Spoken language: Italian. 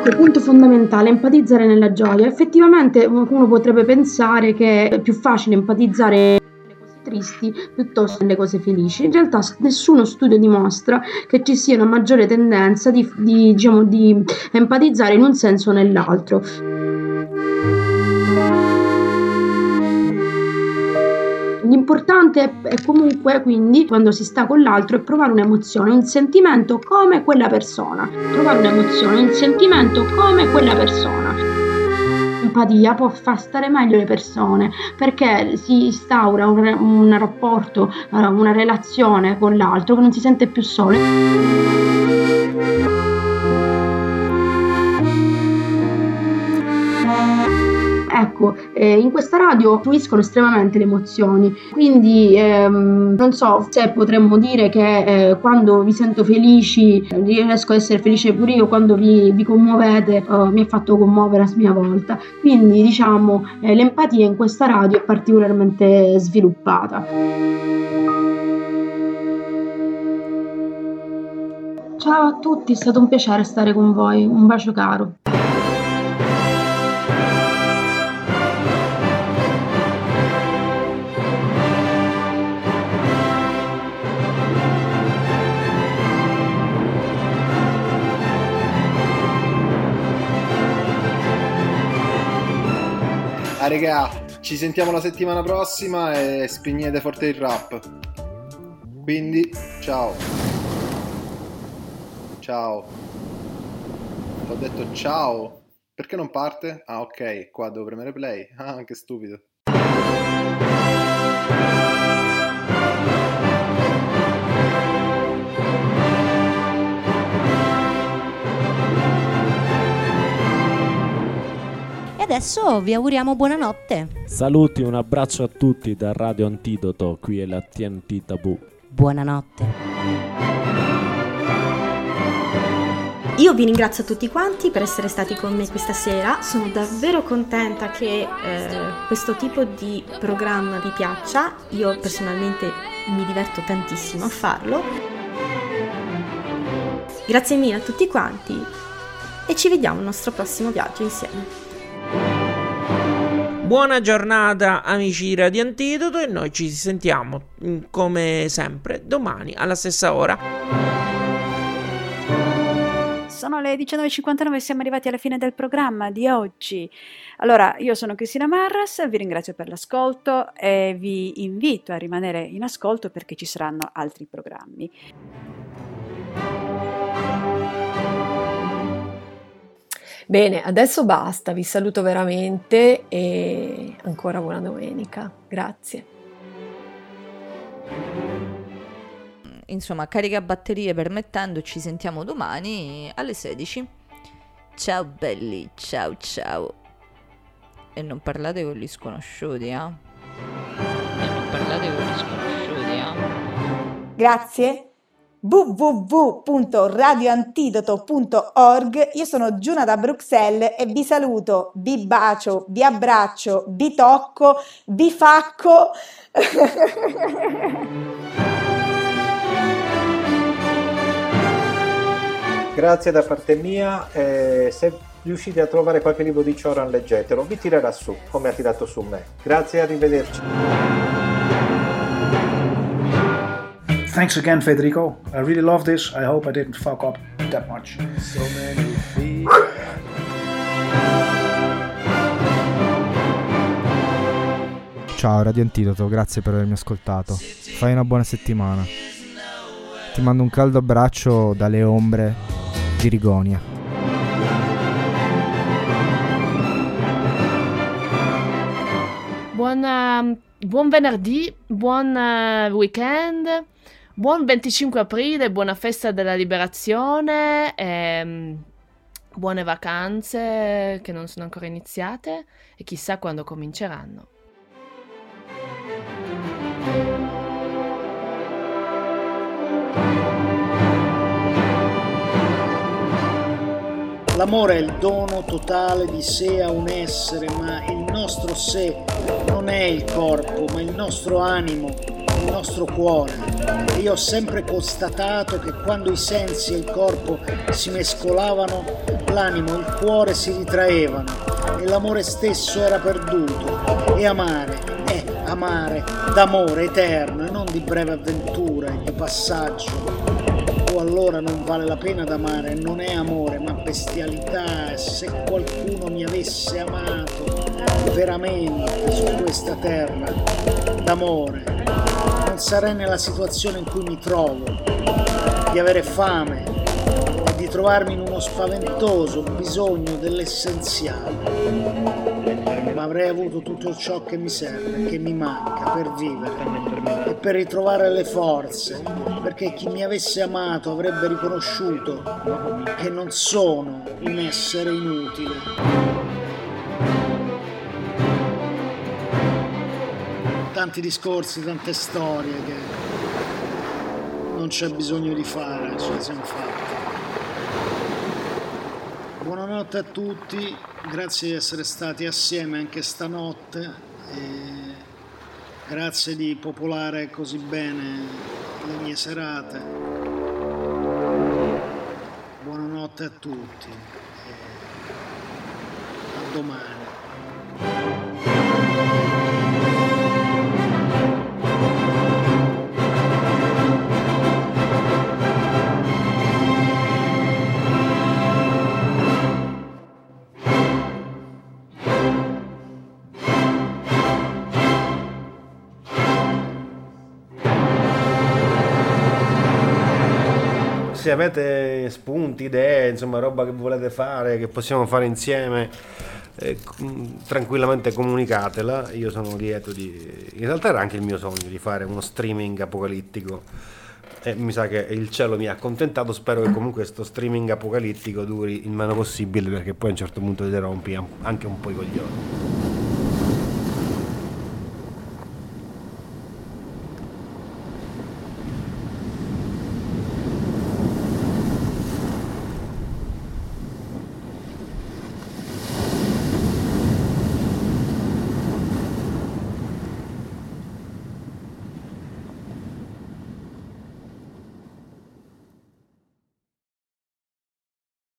Ok, punto fondamentale, empatizzare nella gioia. Effettivamente uno potrebbe pensare che è più facile empatizzare le cose tristi piuttosto che le cose felici. In realtà nessuno studio dimostra che ci sia una maggiore tendenza diciamo, di empatizzare in un senso o nell'altro. L'importante è comunque, quindi, quando si sta con l'altro, è provare un'emozione, un sentimento come quella persona. Provare un'emozione, un sentimento come quella persona. L'empatia può far stare meglio le persone perché si instaura un rapporto, una relazione con l'altro che non si sente più solo. Ecco, in questa radio fluiscono estremamente le emozioni, quindi non so se potremmo dire che quando vi sento felici riesco ad essere felice pure io, quando vi commuovete mi ha fatto commuovere a mia volta, quindi diciamo l'empatia in questa radio è particolarmente sviluppata. Ciao a tutti, è stato un piacere stare con voi, un bacio caro. Regà, ci sentiamo la settimana prossima e spegnete forte il rap. Quindi, ciao. Ciao. Ho detto ciao. Perché non parte? Ah, ok, qua devo premere play. Ah, che stupido. Adesso vi auguriamo buonanotte. Saluti, un abbraccio a tutti da Radio Antidoto, qui è la TNT Tabù. Buonanotte. Io vi ringrazio a tutti quanti per essere stati con me questa sera, sono davvero contenta che questo tipo di programma vi piaccia, io personalmente mi diverto tantissimo a farlo. Grazie mille a tutti quanti e ci vediamo al nostro prossimo viaggio insieme. Buona giornata amici di Radio Antidoto e noi ci sentiamo come sempre domani alla stessa ora. Sono le 19.59 e siamo arrivati alla fine del programma di oggi. Allora, io sono Cristina Marras, vi ringrazio per l'ascolto e vi invito a rimanere in ascolto perché ci saranno altri programmi. Bene, adesso basta, vi saluto veramente e ancora buona domenica. Grazie. Insomma, carica batterie permettendo, ci sentiamo domani alle 16. Ciao belli, ciao ciao. E non parlate con gli sconosciuti, Grazie. www.radioantidoto.org. Io sono Giuna da Bruxelles e vi saluto, vi bacio, vi abbraccio, vi tocco, vi facco. Grazie da parte mia, se riuscite a trovare qualche libro di Cioran leggetelo, vi tirerà su come ha tirato su me. Grazie, arrivederci. Thanks again, Federico. I really love this. I hope I didn't fuck up that much. Ciao Radio Antidoto, grazie per avermi ascoltato. Fai una buona settimana. Ti mando un caldo abbraccio dalle ombre di Rigonia. Buon venerdì, buon weekend. Buon 25 aprile, buona festa della liberazione, buone vacanze che non sono ancora iniziate e chissà quando cominceranno. L'amore è il dono totale di sé a un essere, ma il nostro sé non è il corpo, ma il nostro animo. il nostro cuore. E io ho sempre constatato che quando i sensi e il corpo si mescolavano, l'animo e il cuore si ritraevano e l'amore stesso era perduto. E amare d'amore eterno e non di breve avventura e di passaggio. O allora non vale la pena d'amare, non è amore ma bestialità. E se qualcuno mi avesse amato veramente su questa terra d'amore, non sarei nella situazione in cui mi trovo, di avere fame e di trovarmi in uno spaventoso bisogno dell'essenziale. Ma avrei avuto tutto ciò che mi serve, che mi manca per vivere e per ritrovare le forze, perché chi mi avesse amato avrebbe riconosciuto che non sono un essere inutile. Tanti discorsi, tante storie che non c'è bisogno di fare, ce le siamo fatte. Buonanotte a tutti, grazie di essere stati assieme anche stanotte e grazie di popolare così bene le mie serate. Buonanotte a tutti e a domani. Se avete spunti, idee, insomma roba che volete fare, che possiamo fare insieme, tranquillamente comunicatela. Io sono lieto in realtà era anche il mio sogno di fare uno streaming apocalittico e mi sa che il cielo mi ha accontentato. Spero che comunque questo streaming apocalittico duri il meno possibile, perché poi a un certo punto ti rompi anche un po' i coglioni.